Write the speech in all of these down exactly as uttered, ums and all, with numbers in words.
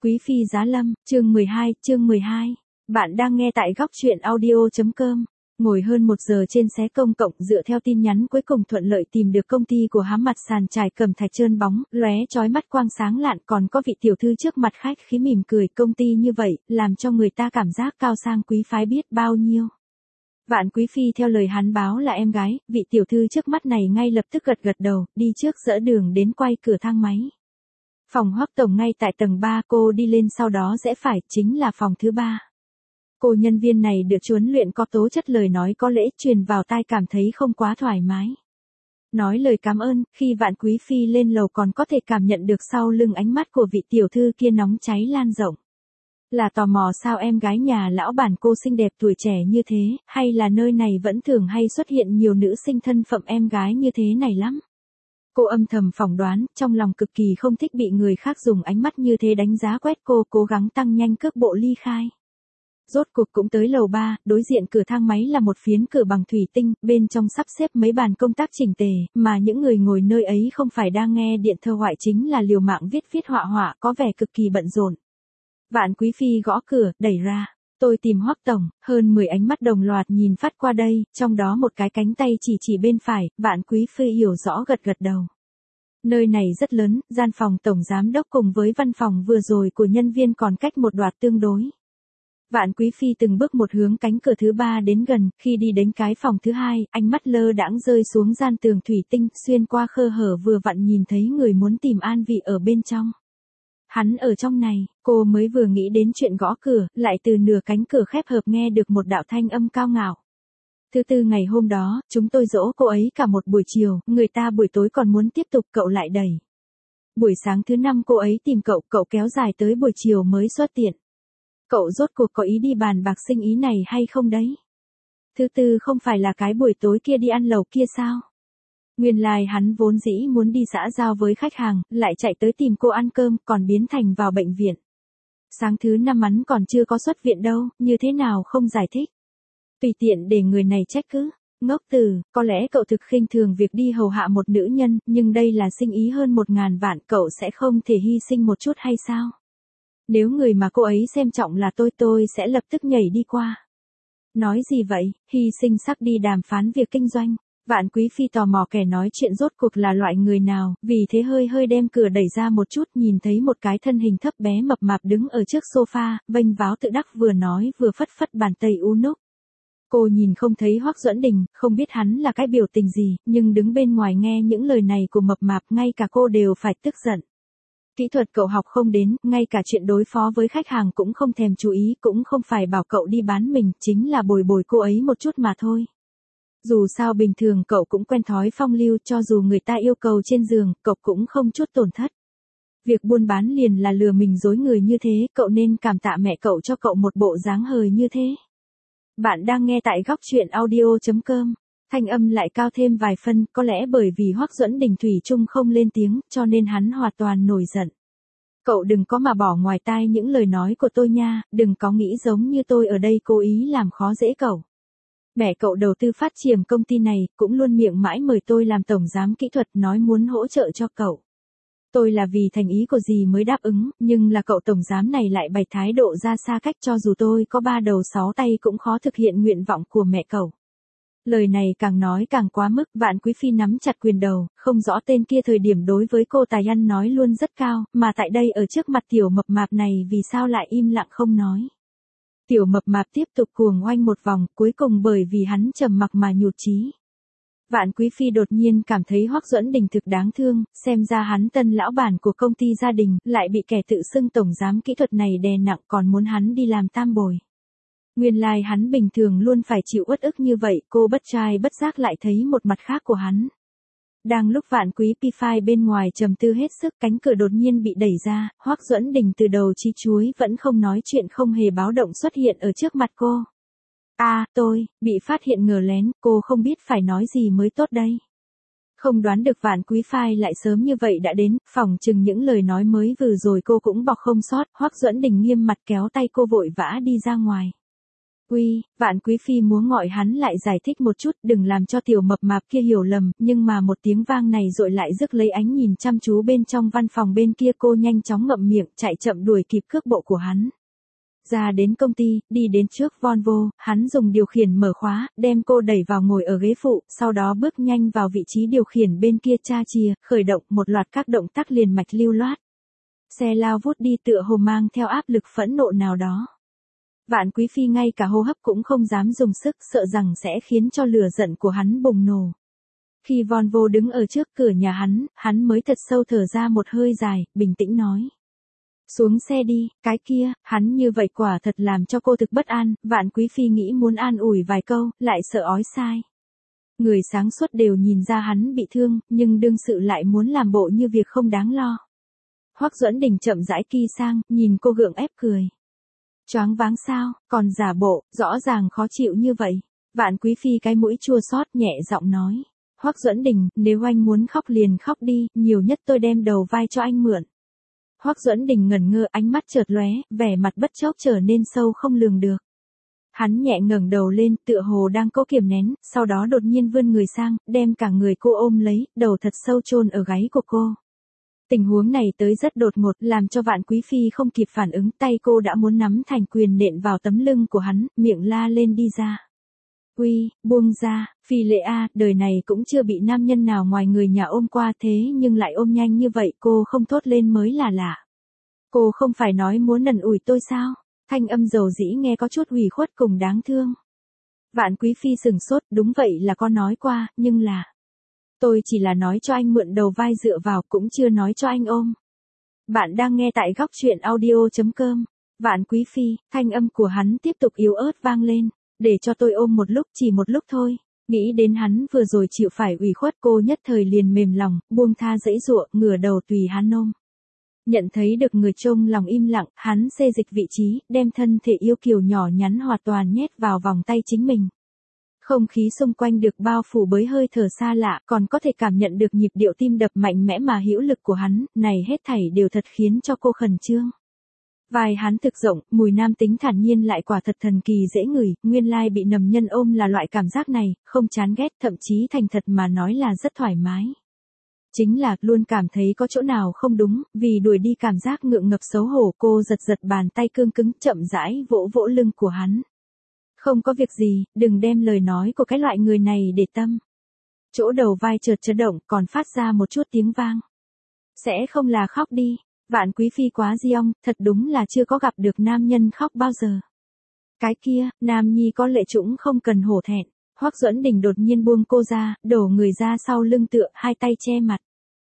Quý phi giá lâm, chương mười hai, chương mười hai. Bạn đang nghe tại góc truyện audio.com. Ngồi hơn một giờ trên xe công cộng dựa theo tin nhắn cuối cùng thuận lợi tìm được công ty của hám mặt sàn trải cẩm thạch trơn bóng, lóe chói mắt quang sáng lạn, còn có vị tiểu thư trước mặt khách khí mỉm cười. Công ty như vậy, làm cho người ta cảm giác cao sang quý phái biết bao nhiêu. Vạn Quý phi theo lời hắn báo là em gái, vị tiểu thư trước mắt này ngay lập tức gật gật đầu, đi trước dỡ đường đến quay cửa thang máy. Phòng Hoắc tổng ngay tại tầng ba, cô đi lên sau đó rẽ phải, chính là phòng thứ ba. Cô nhân viên này được huấn luyện có tố chất, lời nói có lễ, truyền vào tai cảm thấy không quá thoải mái. Nói lời cảm ơn, khi Vạn Quý phi lên lầu còn có thể cảm nhận được sau lưng ánh mắt của vị tiểu thư kia nóng cháy lan rộng. Là tò mò sao em gái nhà lão bản cô xinh đẹp tuổi trẻ như thế, hay là nơi này vẫn thường hay xuất hiện nhiều nữ sinh thân phận em gái như thế này lắm. Cô âm thầm phỏng đoán, trong lòng cực kỳ không thích bị người khác dùng ánh mắt như thế đánh giá quét cô, cố gắng tăng nhanh cước bộ ly khai. Rốt cuộc cũng tới lầu ba, đối diện cửa thang máy là một phiến cửa bằng thủy tinh, bên trong sắp xếp mấy bàn công tác chỉnh tề, mà những người ngồi nơi ấy không phải đang nghe điện thơ thoại chính là liều mạng viết viết họa họa, có vẻ cực kỳ bận rộn. Vạn Quý phi gõ cửa, đẩy ra. Tôi tìm Hoắc tổng, hơn mười ánh mắt đồng loạt nhìn phát qua đây, trong đó một cái cánh tay chỉ chỉ bên phải, Vạn Quý phi hiểu rõ gật gật đầu. Nơi này rất lớn, gian phòng tổng giám đốc cùng với văn phòng vừa rồi của nhân viên còn cách một đoạn tương đối. Vạn Quý phi từng bước một hướng cánh cửa thứ ba đến gần, khi đi đến cái phòng thứ hai, ánh mắt lơ đãng rơi xuống gian tường thủy tinh, xuyên qua khe hở vừa vặn nhìn thấy người muốn tìm an vị ở bên trong. Hắn ở trong này, cô mới vừa nghĩ đến chuyện gõ cửa, lại từ nửa cánh cửa khép hợp nghe được một đạo thanh âm cao ngạo. Thứ tư ngày hôm đó, chúng tôi dỗ cô ấy cả một buổi chiều, người ta buổi tối còn muốn tiếp tục, cậu lại đẩy. Buổi sáng thứ năm cô ấy tìm cậu, cậu kéo dài tới buổi chiều mới xuất tiện. Cậu rốt cuộc có ý đi bàn bạc sinh ý này hay không đấy? Thứ tư không phải là cái buổi tối kia đi ăn lẩu kia sao? Nguyên lai like hắn vốn dĩ muốn đi xã giao với khách hàng, lại chạy tới tìm cô ăn cơm, còn biến thành vào bệnh viện. Sáng thứ năm hắn còn chưa có xuất viện đâu, như thế nào không giải thích. Tùy tiện để người này trách cứ. Ngốc từ, có lẽ cậu thực khinh thường việc đi hầu hạ một nữ nhân, nhưng đây là sinh ý hơn một ngàn vạn, cậu sẽ không thể hy sinh một chút hay sao? Nếu người mà cô ấy xem trọng là tôi tôi sẽ lập tức nhảy đi qua. Nói gì vậy, hy sinh sắc đi đàm phán việc kinh doanh. Vạn Quý phi tò mò kẻ nói chuyện rốt cuộc là loại người nào, vì thế hơi hơi đem cửa đẩy ra một chút, nhìn thấy một cái thân hình thấp bé mập mạp đứng ở trước sofa, vênh váo tự đắc vừa nói vừa phất phất bàn tay u núc. Cô nhìn không thấy Hoắc Duẫn Đình, không biết hắn là cái biểu tình gì, nhưng đứng bên ngoài nghe những lời này của mập mạp ngay cả cô đều phải tức giận. Kỹ thuật cậu học không đến, ngay cả chuyện đối phó với khách hàng cũng không thèm chú ý, cũng không phải bảo cậu đi bán mình, chính là bồi bồi cô ấy một chút mà thôi. Dù sao bình thường cậu cũng quen thói phong lưu, cho dù người ta yêu cầu trên giường, cậu cũng không chút tổn thất. Việc buôn bán liền là lừa mình dối người như thế, cậu nên cảm tạ mẹ cậu cho cậu một bộ dáng hời như thế. Bạn đang nghe tại góc truyện audio.com. Thanh âm lại cao thêm vài phân, có lẽ bởi vì Hoắc Duẫn Đình thủy chung không lên tiếng, cho nên hắn hoàn toàn nổi giận. Cậu đừng có mà bỏ ngoài tai những lời nói của tôi nha, đừng có nghĩ giống như tôi ở đây cố ý làm khó dễ cậu. Mẹ cậu đầu tư phát triển công ty này, cũng luôn miệng mãi mời tôi làm tổng giám kỹ thuật, nói muốn hỗ trợ cho cậu. Tôi là vì thành ý của dì mới đáp ứng, nhưng là cậu tổng giám này lại bày thái độ ra xa cách, cho dù tôi có ba đầu sáu tay cũng khó thực hiện nguyện vọng của mẹ cậu. Lời này càng nói càng quá mức, Vạn Quý phi nắm chặt quyền đầu, không rõ tên kia thời điểm đối với cô tài ăn nói luôn rất cao, mà tại đây ở trước mặt tiểu mập mạp này vì sao lại im lặng không nói. Tiểu mập mạp tiếp tục cuồng oanh một vòng, cuối cùng bởi vì hắn trầm mặc mà nhụt chí. Vạn Quý phi đột nhiên cảm thấy Hoắc Duẫn Đình thực đáng thương, xem ra hắn tân lão bản của công ty gia đình, lại bị kẻ tự xưng tổng giám kỹ thuật này đè nặng, còn muốn hắn đi làm tam bồi. Nguyên lai like hắn bình thường luôn phải chịu uất ức như vậy, cô bất trai bất giác lại thấy một mặt khác của hắn. Đang lúc Vạn Quý phi bên ngoài trầm tư hết sức, cánh cửa đột nhiên bị đẩy ra, Hoắc Duẫn Đình từ đầu chí chuối vẫn không nói chuyện không hề báo động xuất hiện ở trước mặt cô. A, à, tôi, bị phát hiện ngờ lén, cô không biết phải nói gì mới tốt đây. Không đoán được Vạn Quý phi lại sớm như vậy đã đến, phỏng chừng những lời nói mới vừa rồi cô cũng bọc không sót, Hoắc Duẫn Đình nghiêm mặt kéo tay cô vội vã đi ra ngoài. Uy, Vạn Quý Phi muốn gọi hắn lại giải thích một chút, đừng làm cho tiểu mập mạp kia hiểu lầm, nhưng mà một tiếng vang này rồi lại rước lấy ánh nhìn chăm chú bên trong văn phòng bên kia. Cô nhanh chóng ngậm miệng, chạy chậm đuổi kịp cước bộ của hắn. Ra đến công ty, đi đến trước Volvo, hắn dùng điều khiển mở khóa, đem cô đẩy vào ngồi ở ghế phụ, sau đó bước nhanh vào vị trí điều khiển bên kia tra chìa, khởi động một loạt các động tác liền mạch lưu loát. Xe lao vút đi tựa hồ mang theo áp lực phẫn nộ nào đó. Vạn Quý Phi ngay cả hô hấp cũng không dám dùng sức, sợ rằng sẽ khiến cho lửa giận của hắn bùng nổ. Khi Volvo đứng ở trước cửa nhà hắn, hắn mới thật sâu thở ra một hơi dài, bình tĩnh nói. Xuống xe đi, cái kia, hắn như vậy quả thật làm cho cô thực bất an. Vạn Quý Phi nghĩ muốn an ủi vài câu, lại sợ ói sai. Người sáng suốt đều nhìn ra hắn bị thương, nhưng đương sự lại muốn làm bộ như việc không đáng lo. Hoắc Duẫn Đình chậm rãi ki sang, nhìn cô gượng ép cười. Choáng váng sao, còn giả bộ, rõ ràng khó chịu như vậy. Vạn Quý Phi cái mũi chua xót nhẹ giọng nói. Hoắc Duẫn Đình, nếu anh muốn khóc liền khóc đi, nhiều nhất tôi đem đầu vai cho anh mượn. Hoắc Duẫn Đình ngẩn ngơ, ánh mắt chợt lóe, vẻ mặt bất chốc trở nên sâu không lường được. Hắn nhẹ ngẩng đầu lên, tựa hồ đang cố kiềm nén, sau đó đột nhiên vươn người sang, đem cả người cô ôm lấy, đầu thật sâu chôn ở gáy của cô. Tình huống này tới rất đột ngột, làm cho Vạn Quý Phi không kịp phản ứng, tay cô đã muốn nắm thành quyền nện vào tấm lưng của hắn, miệng la lên đi ra. Uy, buông ra, Phi Lệ a, đời này cũng chưa bị nam nhân nào ngoài người nhà ôm qua thế nhưng lại ôm nhanh như vậy, cô không thốt lên mới là lạ. Cô không phải nói muốn nần ủi tôi sao? Thanh âm dầu dĩ nghe có chút ủy khuất cùng đáng thương. Vạn Quý Phi sừng sốt, đúng vậy là có nói qua, nhưng là... Tôi chỉ là nói cho anh mượn đầu vai dựa vào, cũng chưa nói cho anh ôm. Bạn đang nghe tại góc truyện audio chấm com. Vạn Quý Phi, thanh âm của hắn tiếp tục yếu ớt vang lên. Để cho tôi ôm một lúc, chỉ một lúc thôi. Nghĩ đến hắn vừa rồi chịu phải ủy khuất, cô nhất thời liền mềm lòng, buông tha dãy dụa, ngửa đầu tùy hắn ôm. Nhận thấy được người trông lòng im lặng, hắn xê dịch vị trí, đem thân thể yêu kiều nhỏ nhắn hoàn toàn nhét vào vòng tay chính mình. Không khí xung quanh được bao phủ bởi hơi thở xa lạ, còn có thể cảm nhận được nhịp điệu tim đập mạnh mẽ mà hữu lực của hắn, này hết thảy đều thật khiến cho cô khẩn trương. Vai hắn thực rộng, mùi nam tính thản nhiên lại quả thật thần kỳ dễ ngửi, nguyên lai bị nầm nhân ôm là loại cảm giác này, không chán ghét, thậm chí thành thật mà nói là rất thoải mái. Chính là, luôn cảm thấy có chỗ nào không đúng, vì đuổi đi cảm giác ngượng ngập xấu hổ, cô giật giật bàn tay cương cứng, chậm rãi vỗ vỗ lưng của hắn. Không có việc gì, đừng đem lời nói của cái loại người này để tâm. Chỗ đầu vai chợt chấn động, còn phát ra một chút tiếng vang. Sẽ không là khóc đi. Vạn Quý Phi quá diong, thật đúng là chưa có gặp được nam nhân khóc bao giờ. Cái kia, nam nhi có lệ trũng không cần hổ thẹn. Hoắc Duẫn Đình đột nhiên buông cô ra, đổ người ra sau lưng tựa, hai tay che mặt.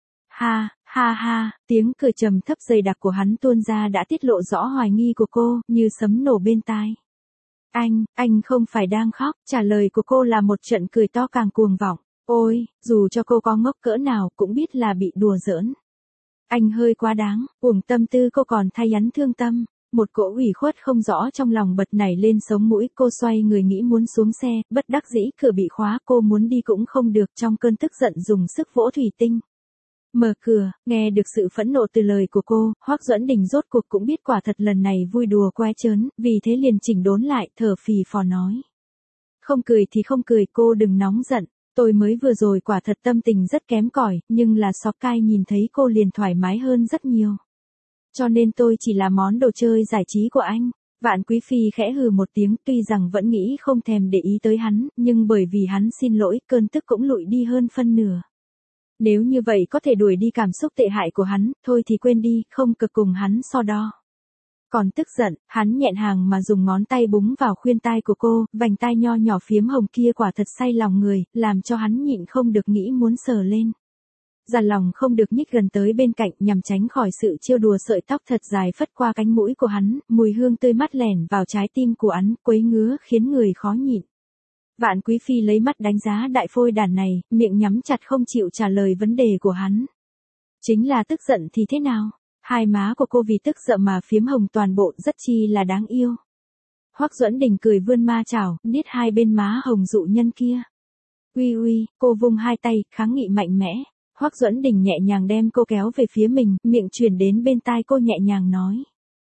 Ha, ha ha, tiếng cười trầm thấp dày đặc của hắn tuôn ra đã tiết lộ rõ hoài nghi của cô, như sấm nổ bên tai. Anh, anh không phải đang khóc, trả lời của cô là một trận cười to càng cuồng vọng. Ôi, dù cho cô có ngốc cỡ nào cũng biết là bị đùa giỡn. Anh hơi quá đáng, uổng tâm tư cô còn thay hắn thương tâm. Một cỗ ủy khuất không rõ trong lòng bật nảy lên sống mũi, cô xoay người nghĩ muốn xuống xe, bất đắc dĩ cửa bị khóa, cô muốn đi cũng không được, trong cơn tức giận dùng sức vỗ thủy tinh. Mở cửa, nghe được sự phẫn nộ từ lời của cô, Hoắc Duẫn Đình rốt cuộc cũng biết quả thật lần này vui đùa que trớn, vì thế liền chỉnh đốn lại, thở phì phò nói. Không cười thì không cười, cô đừng nóng giận, tôi mới vừa rồi quả thật tâm tình rất kém cỏi, nhưng là Sóc Cai nhìn thấy cô liền thoải mái hơn rất nhiều. Cho nên tôi chỉ là món đồ chơi giải trí của anh. Vạn Quý Phi khẽ hừ một tiếng, tuy rằng vẫn nghĩ không thèm để ý tới hắn, nhưng bởi vì hắn xin lỗi, cơn tức cũng lụi đi hơn phân nửa. Nếu như vậy có thể đuổi đi cảm xúc tệ hại của hắn, thôi thì quên đi, không cực cùng hắn so đo. Còn tức giận, hắn nhẹn hàng mà dùng ngón tay búng vào khuyên tai của cô, vành tai nho nhỏ phiếm hồng kia quả thật say lòng người, làm cho hắn nhịn không được nghĩ muốn sờ lên. Già lòng không được nhích gần tới bên cạnh nhằm tránh khỏi sự trêu đùa, sợi tóc thật dài phất qua cánh mũi của hắn, mùi hương tươi mát lẻn vào trái tim của hắn, quấy ngứa khiến người khó nhịn. Vạn Quý Phi lấy mắt đánh giá đại phôi đàn này, miệng nhắm chặt không chịu trả lời vấn đề của hắn. Chính là tức giận thì thế nào? Hai má của cô vì tức giận mà phiếm hồng toàn bộ, rất chi là đáng yêu. Hoắc Duẫn Đình cười vươn ma chảo, niết hai bên má hồng dụ nhân kia. Uy uy, cô vung hai tay, kháng nghị mạnh mẽ. Hoắc Duẫn Đình nhẹ nhàng đem cô kéo về phía mình, miệng chuyển đến bên tai cô nhẹ nhàng nói.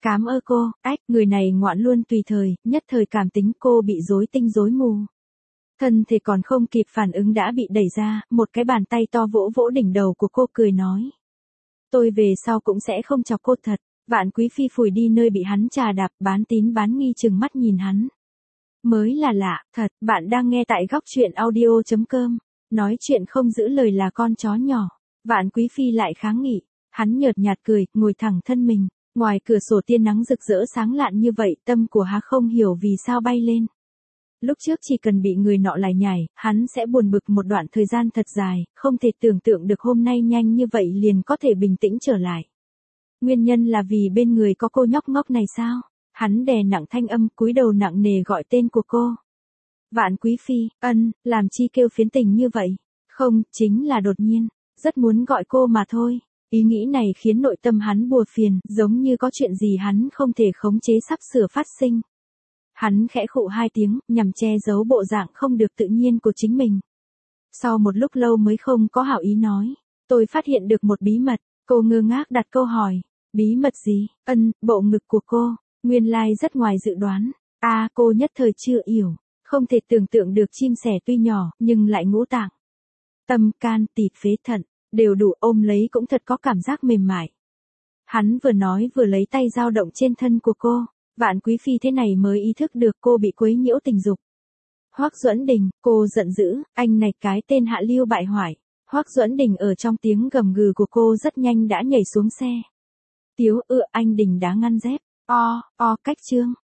Cám ơn cô, ách, người này ngoạn luôn tùy thời, nhất thời cảm tính cô bị rối tinh rối mù. Thân thể còn không kịp phản ứng đã bị đẩy ra, một cái bàn tay to vỗ vỗ đỉnh đầu của cô cười nói. Tôi về sau cũng sẽ không chọc cô thật. Vạn Quý Phi phủi đi nơi bị hắn chà đạp, bán tín bán nghi chừng mắt nhìn hắn. Mới là lạ, thật, bạn đang nghe tại góc chuyện audio chấm com. Nói chuyện không giữ lời là con chó nhỏ. Vạn Quý Phi lại kháng nghị. Hắn nhợt nhạt cười, ngồi thẳng thân mình. Ngoài cửa sổ tia nắng rực rỡ sáng lạn như vậy, tâm của hắn không hiểu vì sao bay lên. Lúc trước chỉ cần bị người nọ lải nhải, hắn sẽ buồn bực một đoạn thời gian thật dài, không thể tưởng tượng được hôm nay nhanh như vậy liền có thể bình tĩnh trở lại. Nguyên nhân là vì bên người có cô nhóc ngốc này sao? Hắn đè nặng thanh âm, cúi đầu nặng nề gọi tên của cô. Vạn Quý Phi, ân, làm chi kêu phiến tình như vậy? Không, chính là đột nhiên, rất muốn gọi cô mà thôi. Ý nghĩ này khiến nội tâm hắn bùa phiền, giống như có chuyện gì hắn không thể khống chế sắp sửa phát sinh. Hắn khẽ khụ hai tiếng, nhằm che giấu bộ dạng không được tự nhiên của chính mình. Sau một lúc lâu mới không có hảo ý nói. Tôi phát hiện được một bí mật. Cô ngơ ngác đặt câu hỏi. Bí mật gì? Ân, bộ ngực của cô. Nguyên lai rất ngoài dự đoán. A, à, cô nhất thời chưa hiểu. Không thể tưởng tượng được chim sẻ tuy nhỏ, nhưng lại ngũ tạng. Tâm, can, tỳ, phế, thận, đều đủ ôm lấy cũng thật có cảm giác mềm mại. Hắn vừa nói vừa lấy tay dao động trên thân của cô. Vạn Quý Phi thế này mới ý thức được cô bị quấy nhiễu tình dục. Hoắc Duẫn Đình, cô giận dữ, anh này cái tên hạ lưu bại hoại. Hoắc Duẫn Đình ở trong tiếng gầm gừ của cô rất nhanh đã nhảy xuống xe. Tiếu ựa anh Đình đá ngăn dép. O, o cách trương.